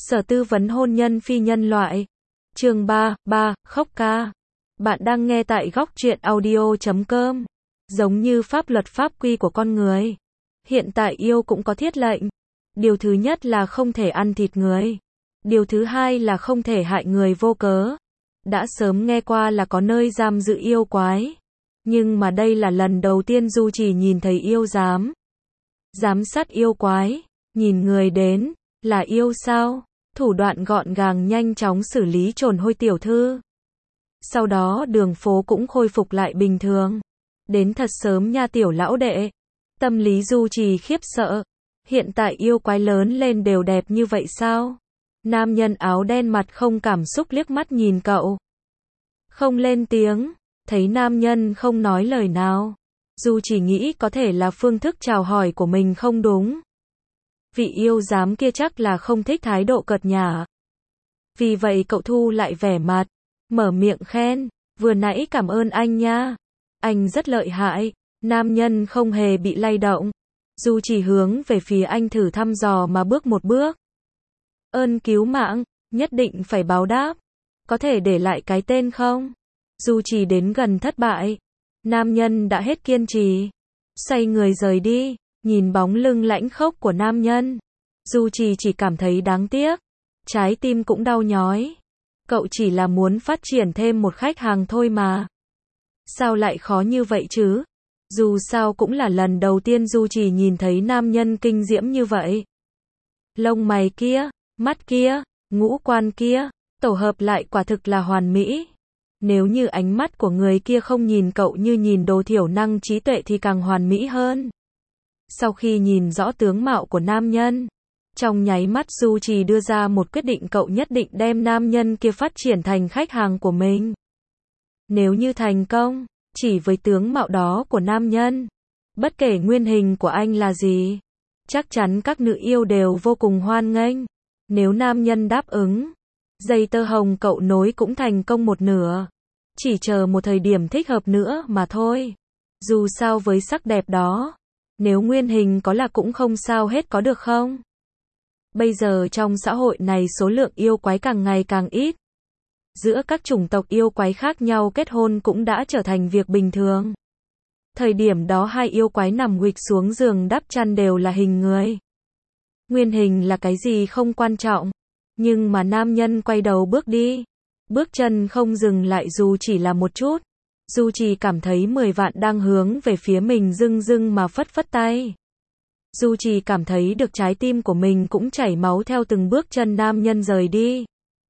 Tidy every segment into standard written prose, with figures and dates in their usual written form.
Sở tư vấn hôn nhân phi nhân loại. Chương 3, khóc ca. Bạn đang nghe tại góc truyện audio.com. Giống như pháp luật pháp quy của con người. Hiện tại yêu cũng có thiết lệnh. Điều thứ nhất là không thể ăn thịt người. Điều thứ hai là không thể hại người vô cớ. Đã sớm nghe qua là có nơi giam giữ yêu quái. Nhưng mà đây là lần đầu tiên Du Chỉ nhìn thấy yêu giám. Giám sát yêu quái. Nhìn người đến, là yêu sao? Thủ đoạn gọn gàng nhanh chóng xử lý trồn hôi tiểu thư. Sau đó đường phố cũng khôi phục lại bình thường. Đến thật sớm nha tiểu lão đệ. Tâm lý Du Chỉ khiếp sợ. Hiện tại yêu quái lớn lên đều đẹp như vậy sao? Nam nhân áo đen mặt không cảm xúc liếc mắt nhìn cậu. Không lên tiếng. Thấy nam nhân không nói lời nào. Du Chỉ nghĩ có thể là phương thức chào hỏi của mình không đúng. Vị yêu giám kia chắc là không thích thái độ cợt nhả. Vì vậy cậu thu lại vẻ mặt. Mở miệng khen. Vừa nãy cảm ơn anh nha. Anh rất lợi hại. Nam nhân không hề bị lay động. Du Chỉ hướng về phía anh thử thăm dò mà bước một bước. Ơn cứu mạng, nhất định phải báo đáp. Có thể để lại cái tên không? Du Chỉ đến gần thất bại. Nam nhân đã hết kiên trì. Xoay người rời đi. Nhìn bóng lưng lãnh khốc của nam nhân. Du chỉ cảm thấy đáng tiếc. Trái tim cũng đau nhói. Cậu chỉ là muốn phát triển thêm một khách hàng thôi mà. Sao lại khó như vậy chứ? Dù sao cũng là lần đầu tiên Du Chỉ nhìn thấy nam nhân kinh diễm như vậy. Lông mày kia, mắt kia, ngũ quan kia, tổ hợp lại quả thực là hoàn mỹ. Nếu như ánh mắt của người kia không nhìn cậu như nhìn đồ thiểu năng trí tuệ thì càng hoàn mỹ hơn. Sau khi nhìn rõ tướng mạo của nam nhân, trong nháy mắt Du Chỉ đưa ra một quyết định, cậu nhất định đem nam nhân kia phát triển thành khách hàng của mình. Nếu như thành công, chỉ với tướng mạo đó của nam nhân, bất kể nguyên hình của anh là gì, chắc chắn các nữ yêu đều vô cùng hoan nghênh. Nếu nam nhân đáp ứng, dây tơ hồng cậu nối cũng thành công một nửa. Chỉ chờ một thời điểm thích hợp nữa mà thôi. Dù sao với sắc đẹp đó, nếu nguyên hình có là cũng không sao hết, có được không? Bây giờ trong xã hội này số lượng yêu quái càng ngày càng ít. Giữa các chủng tộc yêu quái khác nhau kết hôn cũng đã trở thành việc bình thường. Thời điểm đó hai yêu quái nằm huỵch xuống giường đắp chăn đều là hình người. Nguyên hình là cái gì không quan trọng. Nhưng mà nam nhân quay đầu bước đi. Bước chân không dừng lại dù chỉ là một chút. Du Chỉ cảm thấy 10 vạn đang hướng về phía mình rưng rưng mà phất phất tay. Du Chỉ cảm thấy được trái tim của mình cũng chảy máu theo từng bước chân nam nhân rời đi.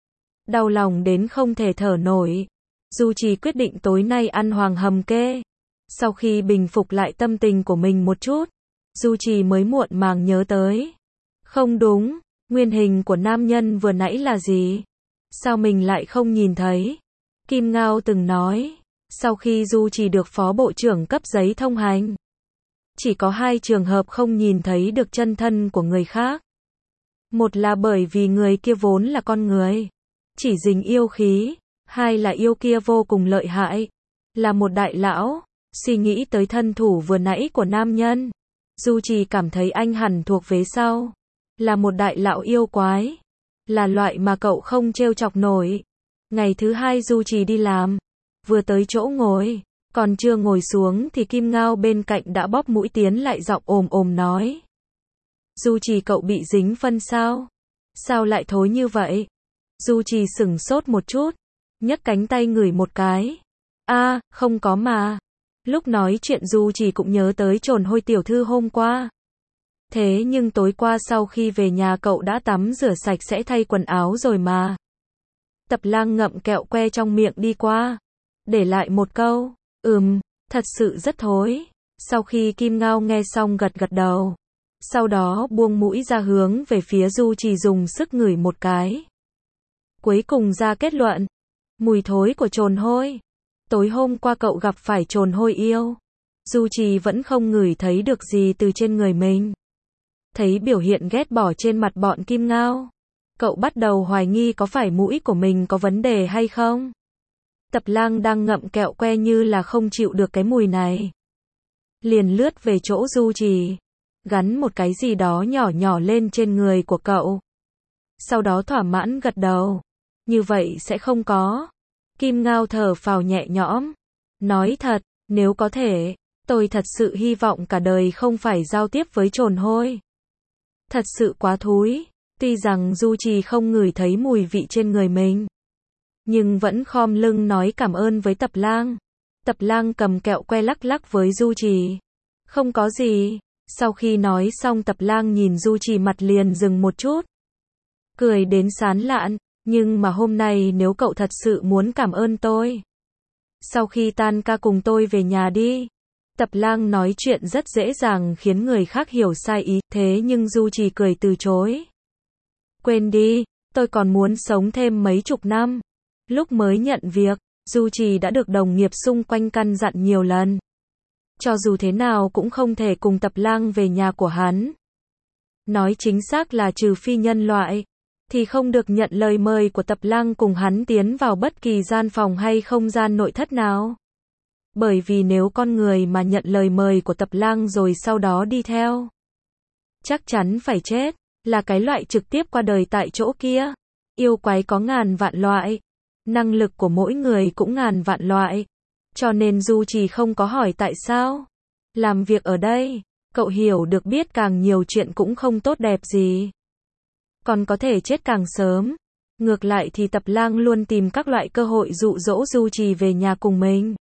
Đau lòng đến không thể thở nổi. Du Chỉ quyết định tối nay ăn hoàng hầm kê. Sau khi bình phục lại tâm tình của mình một chút, Du Chỉ mới muộn màng nhớ tới. Không đúng, nguyên hình của nam nhân vừa nãy là gì? Sao mình lại không nhìn thấy? Kim Ngao từng nói, sau khi Du Chỉ được phó bộ trưởng cấp giấy thông hành, chỉ có 2 trường hợp không nhìn thấy được chân thân của người khác. Một là bởi vì người kia vốn là con người, chỉ dính yêu khí. Hai là yêu kia vô cùng lợi hại, là một đại lão. Suy nghĩ tới thân thủ vừa nãy của nam nhân, Du Chỉ cảm thấy anh hẳn thuộc vế sau. Là một đại lão yêu quái. Là loại mà cậu không trêu chọc nổi. Ngày thứ 2 Du Chỉ đi làm. Vừa tới chỗ ngồi, còn chưa ngồi xuống thì Kim Ngao bên cạnh đã bóp mũi tiến lại giọng ồm ồm nói. Du Chỉ cậu bị dính phân sao? Sao lại thối như vậy? Du Chỉ sửng sốt một chút, nhấc cánh tay ngửi một cái. Không có mà. Lúc nói chuyện Du Chỉ cũng nhớ tới trồn hôi tiểu thư hôm qua. Thế nhưng tối qua sau khi về nhà cậu đã tắm rửa sạch sẽ thay quần áo rồi mà. Tập Lang ngậm kẹo que trong miệng đi qua, để lại một câu, thật sự rất thối. Sau khi Kim Ngao nghe xong gật gật đầu. Sau đó buông mũi ra hướng về phía Du Chỉ dùng sức ngửi một cái. Cuối cùng ra kết luận, mùi thối của trồn hôi. Tối hôm qua cậu gặp phải trồn hôi yêu. Du Chỉ vẫn không ngửi thấy được gì từ trên người mình. Thấy biểu hiện ghét bỏ trên mặt bọn Kim Ngao, cậu bắt đầu hoài nghi có phải mũi của mình có vấn đề hay không. Tập Lang đang ngậm kẹo que như là không chịu được cái mùi này. Liền lướt về chỗ Du Chỉ, gắn một cái gì đó nhỏ nhỏ lên trên người của cậu. sau đó thỏa mãn gật đầu. Như vậy sẽ không có. Kim Ngao thở phào nhẹ nhõm. Nói thật, nếu có thể, tôi thật sự hy vọng cả đời không phải giao tiếp với trồn hôi. Thật sự quá thúi. Tuy rằng Du Trì không ngửi thấy mùi vị trên người mình, nhưng vẫn khom lưng nói cảm ơn với Tập Lang. Tập Lang cầm kẹo que lắc lắc với Du Trì. Không có gì. Sau khi nói xong Tập Lang nhìn Du Trì mặt liền dừng một chút. Cười đến sán lạn. Nhưng mà hôm nay nếu cậu thật sự muốn cảm ơn tôi, sau khi tan ca cùng tôi về nhà đi. Tập Lang nói chuyện rất dễ dàng khiến người khác hiểu sai ý, thế nhưng Du Trì cười từ chối. Quên đi, tôi còn muốn sống thêm mấy chục năm. Lúc mới nhận việc, Du Trì đã được đồng nghiệp xung quanh căn dặn nhiều lần. Cho dù thế nào cũng không thể cùng Tập Lang về nhà của hắn. Nói chính xác là trừ phi nhân loại, thì không được nhận lời mời của Tập Lang cùng hắn tiến vào bất kỳ gian phòng hay không gian nội thất nào. Bởi vì nếu con người mà nhận lời mời của Tập Lang rồi sau đó đi theo, chắc chắn phải chết, là cái loại trực tiếp qua đời tại chỗ kia. Yêu quái có ngàn vạn loại, năng lực của mỗi người cũng ngàn vạn loại, cho nên Du Trì không có hỏi tại sao. Làm việc ở đây, cậu hiểu được biết càng nhiều chuyện cũng không tốt đẹp gì. Còn có thể chết càng sớm. Ngược lại thì Tập Lang luôn tìm các loại cơ hội dụ dỗ Du Trì về nhà cùng mình.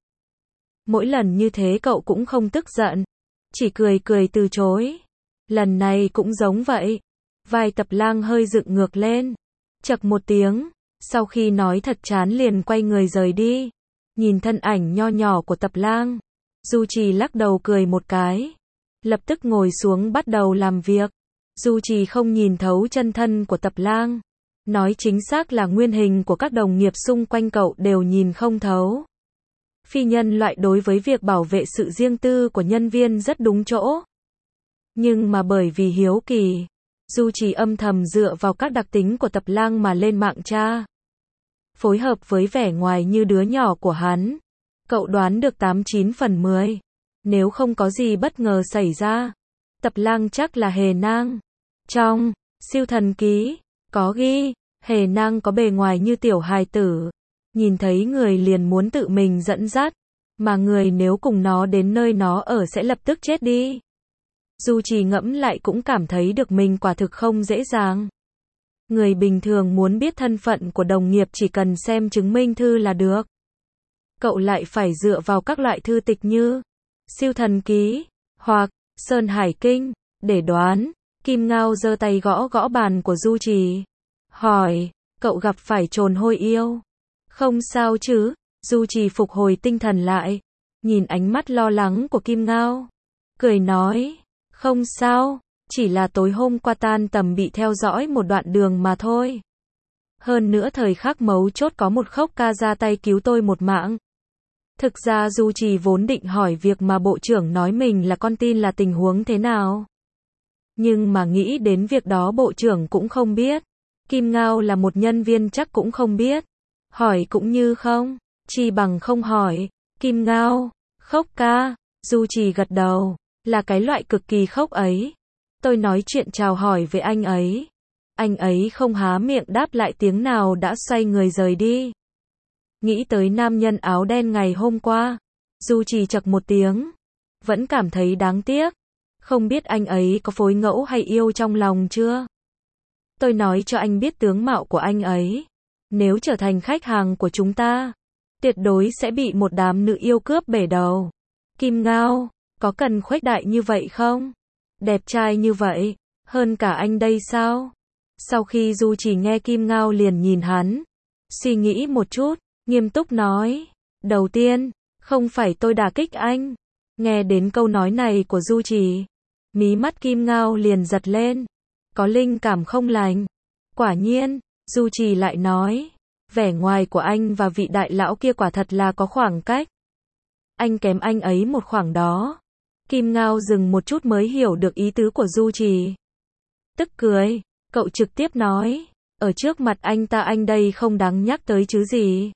Mỗi lần như thế cậu cũng không tức giận, chỉ cười cười từ chối. Lần này cũng giống vậy. Vai Tập Lang hơi dựng ngược lên. Chậc một tiếng. Sau khi nói thật chán liền quay người rời đi. Nhìn thân ảnh nho nhỏ của Tập Lang, Du Trì lắc đầu cười một cái. Lập tức ngồi xuống bắt đầu làm việc. Du Trì không nhìn thấu chân thân của Tập Lang. Nói chính xác là nguyên hình của các đồng nghiệp xung quanh cậu đều nhìn không thấu. Phi nhân loại đối với việc bảo vệ sự riêng tư của nhân viên rất đúng chỗ. Nhưng mà bởi vì hiếu kỳ, Du Trì âm thầm dựa vào các đặc tính của Tập Lang mà lên mạng tra. Phối hợp với vẻ ngoài như đứa nhỏ của hắn, cậu đoán được 89 phần 10. Nếu không có gì bất ngờ xảy ra, Tập Lang chắc là hề nang. Trong siêu thần ký, có ghi, hề nang có bề ngoài như tiểu hài tử. Nhìn thấy người liền muốn tự mình dẫn dắt, mà người nếu cùng nó đến nơi nó ở sẽ lập tức chết đi. Du Trì ngẫm lại cũng cảm thấy được mình quả thực không dễ dàng. Người bình thường muốn biết thân phận của đồng nghiệp chỉ cần xem chứng minh thư là được. Cậu lại phải dựa vào các loại thư tịch như siêu thần ký, hoặc Sơn Hải Kinh, để đoán. Kim Ngao giơ tay gõ gõ bàn của Du Trì. Hỏi, cậu gặp phải trồn hôi yêu? Không sao chứ? Du Trì phục hồi tinh thần lại. Nhìn ánh mắt lo lắng của Kim Ngao. Cười nói, không sao, chỉ là tối hôm qua tan tầm bị theo dõi một đoạn đường mà thôi. Hơn nữa thời khắc mấu chốt có một khốc ca ra tay cứu tôi một mạng. Thực ra Du Trì vốn định hỏi việc mà bộ trưởng nói mình là con tin là tình huống thế nào. Nhưng mà nghĩ đến việc đó bộ trưởng cũng không biết. Kim Ngao là một nhân viên chắc cũng không biết. Hỏi cũng như không, chi bằng không hỏi. Kim Ngao, khốc ca, Du Trì gật đầu, là cái loại cực kỳ khốc ấy. Tôi nói chuyện chào hỏi với anh ấy. Anh ấy không há miệng đáp lại tiếng nào đã xoay người rời đi. Nghĩ tới nam nhân áo đen ngày hôm qua, Du Trì chậc một tiếng. Vẫn cảm thấy đáng tiếc. Không biết anh ấy có phối ngẫu hay yêu trong lòng chưa? Tôi nói cho anh biết tướng mạo của anh ấy. Nếu trở thành khách hàng của chúng ta, tuyệt đối sẽ bị một đám nữ yêu cướp bể đầu. Kim Ngao, có cần khuếch đại như vậy không? Đẹp trai như vậy, hơn cả anh đây sao? Sau khi Du Trì nghe Kim Ngao liền nhìn hắn, suy nghĩ một chút, nghiêm túc nói. Đầu tiên, không phải tôi đả kích anh. Nghe đến câu nói này của Du Trì, mí mắt Kim Ngao liền giật lên. Có linh cảm không lành. Quả nhiên, Du Trì lại nói, vẻ ngoài của anh và vị đại lão kia quả thật là có khoảng cách. Anh kém anh ấy một khoảng đó. Kim Ngao dừng một chút mới hiểu được ý tứ của Du Trì. Tức cười, cậu trực tiếp nói, ở trước mặt anh ta anh đây không đáng nhắc tới chứ gì.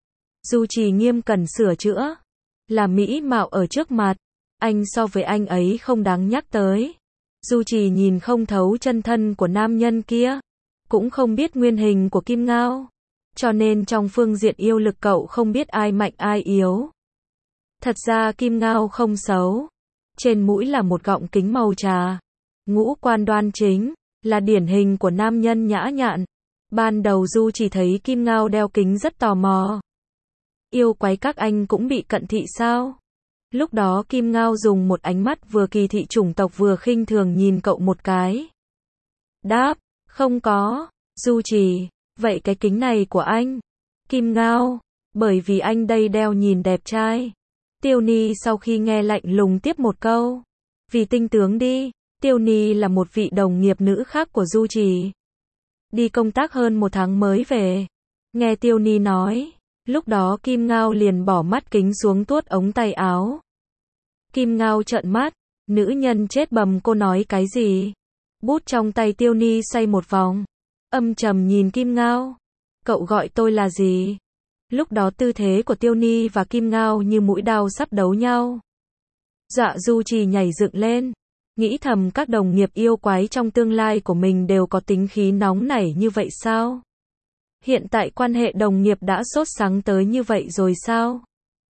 Du Trì nghiêm cẩn sửa chữa, là mỹ mạo ở trước mặt, anh so với anh ấy không đáng nhắc tới. Du Trì nhìn không thấu chân thân của nam nhân kia. cũng không biết nguyên hình của Kim Ngao. Cho nên trong phương diện yêu lực cậu không biết ai mạnh ai yếu. Thật ra Kim Ngao không xấu. Trên mũi là một gọng kính màu trà. Ngũ quan đoan chính, là điển hình của nam nhân nhã nhặn. Ban đầu Du chỉ thấy Kim Ngao đeo kính rất tò mò. Yêu quái các anh cũng bị cận thị sao? Lúc đó Kim Ngao dùng một ánh mắt vừa kỳ thị chủng tộc vừa khinh thường nhìn cậu một cái. Đáp, không có. Du chỉ, vậy cái kính này của anh? Kim Ngao, bởi vì anh đây đeo nhìn đẹp trai. Tiêu Ni sau khi nghe lạnh lùng tiếp một câu. Vì tinh tướng đi. Tiêu Ni là một vị đồng nghiệp nữ khác của Du chỉ. Đi công tác hơn 1 tháng mới về. Nghe Tiêu Ni nói. Lúc đó Kim Ngao liền bỏ mắt kính xuống tuốt ống tay áo. Kim Ngao trợn mắt. Nữ nhân chết bầm, cô nói cái gì? Bút trong tay Tiêu Ni xoay một vòng. Âm trầm nhìn Kim Ngao. Cậu gọi tôi là gì? Lúc đó tư thế của Tiêu Ni và Kim Ngao như mũi đao sắp đấu nhau. Dạ Du chỉ nhảy dựng lên. Nghĩ thầm các đồng nghiệp yêu quái trong tương lai của mình đều có tính khí nóng nảy như vậy sao? Hiện tại quan hệ đồng nghiệp đã sốt sắng tới như vậy rồi sao?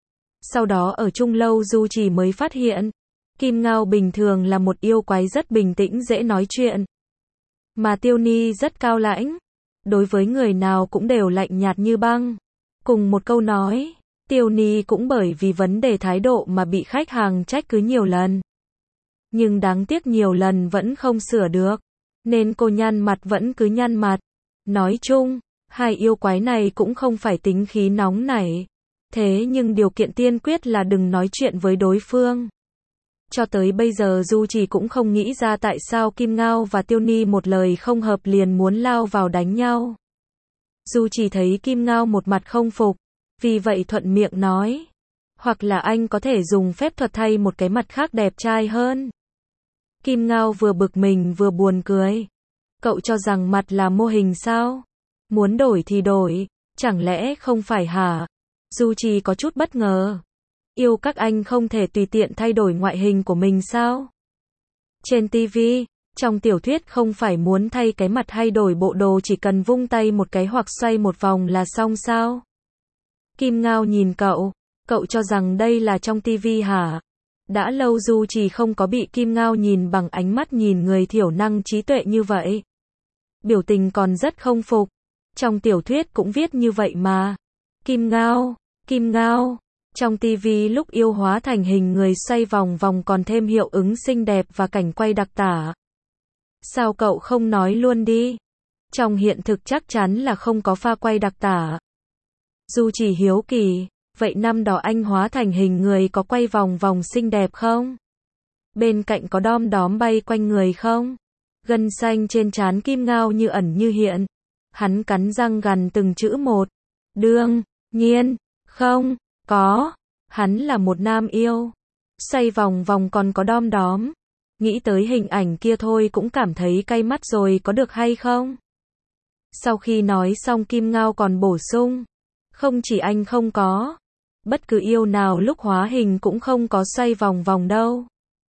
Sau đó ở chung lâu Du chỉ mới phát hiện. Kim Ngao bình thường là một yêu quái rất bình tĩnh dễ nói chuyện. Mà Tiêu Ni rất cao lãnh. Đối với người nào cũng đều lạnh nhạt như băng. Cùng một câu nói, Tiêu Ni cũng bởi vì vấn đề thái độ mà bị khách hàng trách cứ nhiều lần. Nhưng đáng tiếc nhiều lần vẫn không sửa được. Nên cô nhăn mặt vẫn cứ nhăn mặt. Nói chung, hai yêu quái này cũng không phải tính khí nóng nảy. Thế nhưng điều kiện tiên quyết là đừng nói chuyện với đối phương. Cho tới bây giờ Du chỉ cũng không nghĩ ra tại sao Kim Ngao và Tiêu Ni một lời không hợp liền muốn lao vào đánh nhau. Du chỉ thấy Kim Ngao một mặt không phục. Vì vậy thuận miệng nói. Hoặc là anh có thể dùng phép thuật thay một cái mặt khác đẹp trai hơn. Kim Ngao vừa bực mình vừa buồn cười. Cậu cho rằng mặt là mô hình sao? Muốn đổi thì đổi. Chẳng lẽ không phải hả? Du chỉ có chút bất ngờ. Yêu các anh không thể tùy tiện thay đổi ngoại hình của mình sao? Trên TV, trong tiểu thuyết không phải muốn thay cái mặt hay đổi bộ đồ chỉ cần vung tay một cái hoặc xoay một vòng là xong sao? Kim Ngao nhìn cậu. Cậu cho rằng đây là trong TV hả? Đã lâu Du chỉ không có bị Kim Ngao nhìn bằng ánh mắt nhìn người thiểu năng trí tuệ như vậy. Biểu tình còn rất không phục. Trong tiểu thuyết cũng viết như vậy mà. Kim Ngao. Trong TV lúc yêu hóa thành hình người xoay vòng vòng còn thêm hiệu ứng xinh đẹp và cảnh quay đặc tả. Sao cậu không nói luôn đi? Trong hiện thực chắc chắn là không có pha quay đặc tả. Du chỉ hiếu kỳ, vậy năm đó anh hóa thành hình người có quay vòng vòng xinh đẹp không? Bên cạnh có đom đóm bay quanh người không? Gân xanh trên trán Kim Ngao như ẩn như hiện. Hắn cắn răng gằn từng chữ một. Đương nhiên, không, có. Hắn là một nam yêu. Xoay vòng vòng còn có đom đóm. Nghĩ tới hình ảnh kia thôi cũng cảm thấy cay mắt rồi, có được hay không? Sau khi nói xong Kim Ngao còn bổ sung. Không chỉ anh không có. Bất cứ yêu nào lúc hóa hình cũng không có xoay vòng vòng đâu.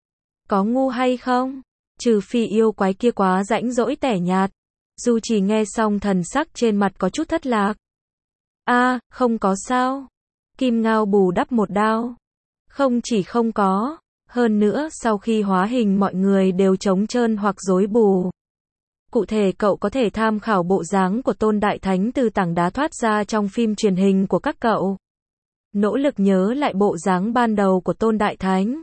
Có ngu hay không? Trừ phi yêu quái kia quá rãnh rỗi tẻ nhạt. Du chỉ nghe xong thần sắc trên mặt có chút thất lạc. Không có sao? Kim Ngao bù đắp một đao. Không chỉ không có, hơn nữa sau khi hóa hình mọi người đều trống trơn hoặc rối bù. Cụ thể cậu có thể tham khảo bộ dáng của Tôn Đại Thánh từ tảng đá thoát ra trong phim truyền hình của các cậu. Nỗ lực nhớ lại bộ dáng ban đầu của Tôn Đại Thánh.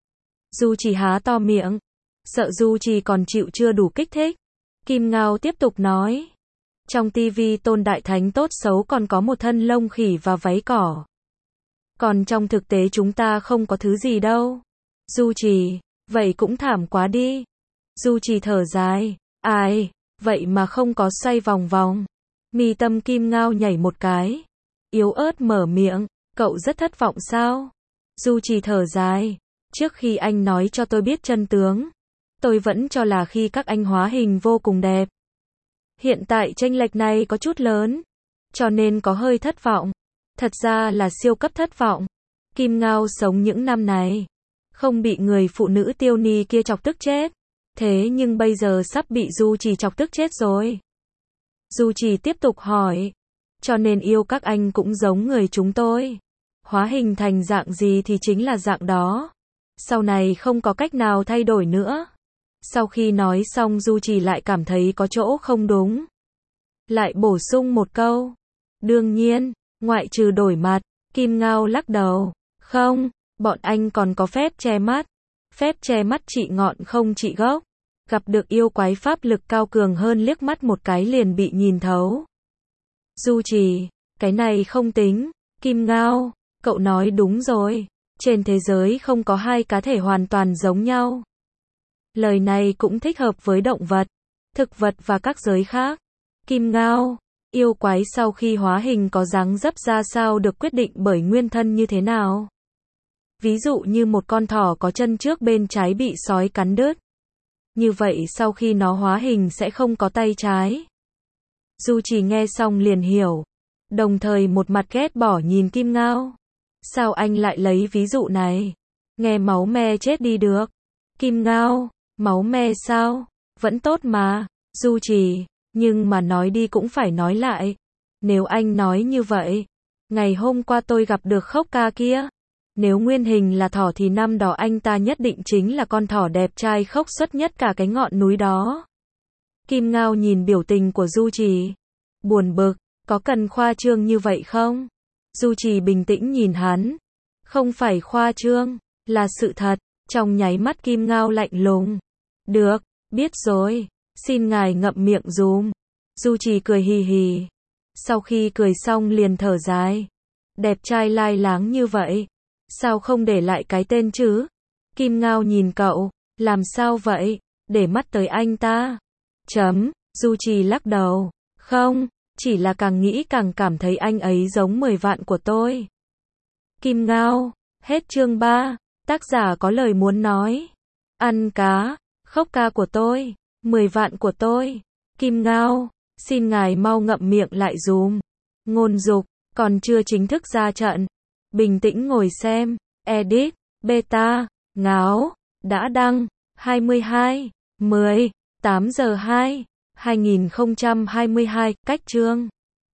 Du chỉ há to miệng. Sợ Du chỉ còn chịu chưa đủ kích thích. Kim Ngao tiếp tục nói. Trong TV Tôn Đại Thánh tốt xấu còn có một thân lông khỉ và váy cỏ. Còn trong thực tế chúng ta không có thứ gì đâu. Du chỉ, vậy cũng thảm quá đi. Du chỉ thở dài. Ai, vậy mà không có xoay vòng vòng. Mi tâm Kim Ngao nhảy một cái. Yếu ớt mở miệng. Cậu rất thất vọng sao? Du chỉ thở dài. Trước khi anh nói cho tôi biết chân tướng, tôi vẫn cho là khi các anh hóa hình vô cùng đẹp. Hiện tại chênh lệch này có chút lớn, cho nên có hơi thất vọng. Thật ra là siêu cấp thất vọng. Kim Ngao sống những năm này, không bị người phụ nữ Tiêu Ni kia chọc tức chết. Thế nhưng bây giờ sắp bị Du chỉ chọc tức chết rồi. Du Trì tiếp tục hỏi. Cho nên yêu các anh cũng giống người chúng tôi. Hóa hình thành dạng gì thì chính là dạng đó. Sau này không có cách nào thay đổi nữa. Sau khi nói xong Du Trì lại cảm thấy có chỗ không đúng. Lại bổ sung một câu. Đương nhiên, ngoại trừ đổi mặt. Kim Ngao lắc đầu. Không, bọn anh còn có phép che mắt. Phép che mắt trị ngọn không trị gốc. Gặp được yêu quái pháp lực cao cường hơn liếc mắt một cái liền bị nhìn thấu. Du Trì, cái này không tính. Kim Ngao, cậu nói đúng rồi. Trên thế giới không có hai cá thể hoàn toàn giống nhau. Lời này cũng thích hợp với động vật, thực vật và các giới khác. Kim Ngao, yêu quái sau khi hóa hình có dáng dấp ra sao được quyết định bởi nguyên thân như thế nào? Ví dụ như một con thỏ có chân trước bên trái bị sói cắn đứt. Như vậy sau khi nó hóa hình sẽ không có tay trái. Du Trì nghe xong liền hiểu. Đồng thời một mặt ghét bỏ nhìn Kim Ngao. Sao anh lại lấy ví dụ này? Nghe máu me chết đi được. Kim Ngao, máu me sao? Vẫn tốt mà. Du Trì, nhưng mà nói đi cũng phải nói lại. Nếu anh nói như vậy, ngày hôm qua tôi gặp được Khốc Ca kia. Nếu nguyên hình là thỏ thì năm đó anh ta nhất định chính là con thỏ đẹp trai khốc xuất nhất cả cái ngọn núi đó. Kim Ngao nhìn biểu tình của Du Trì. Buồn bực, có cần khoa trương như vậy không? Du Trì bình tĩnh nhìn hắn. Không phải khoa trương, là sự thật. Trong nháy mắt Kim Ngao lạnh lùng. Được, biết rồi. Xin ngài ngậm miệng dùm. Du Trì cười hì hì. Sau khi cười xong liền thở dài. Đẹp trai lai láng như vậy. Sao không để lại cái tên chứ? Kim Ngao nhìn cậu. Làm sao vậy? Để mắt tới anh ta. Du Trì lắc đầu. Không, chỉ là càng nghĩ càng cảm thấy anh ấy giống 10 vạn của tôi. Kim Ngao. Hết chương 3. Tác giả có lời muốn nói. Ăn cá. Khốc ca của tôi. 10 vạn của tôi. Kim Ngao. Xin ngài mau ngậm miệng lại dùm. Ngôn dục. Còn chưa chính thức ra trận. Bình tĩnh ngồi xem. Edit. Beta. Ngáo. Đã đăng. 22. 10. 8 giờ 2. 2022. Cách chương.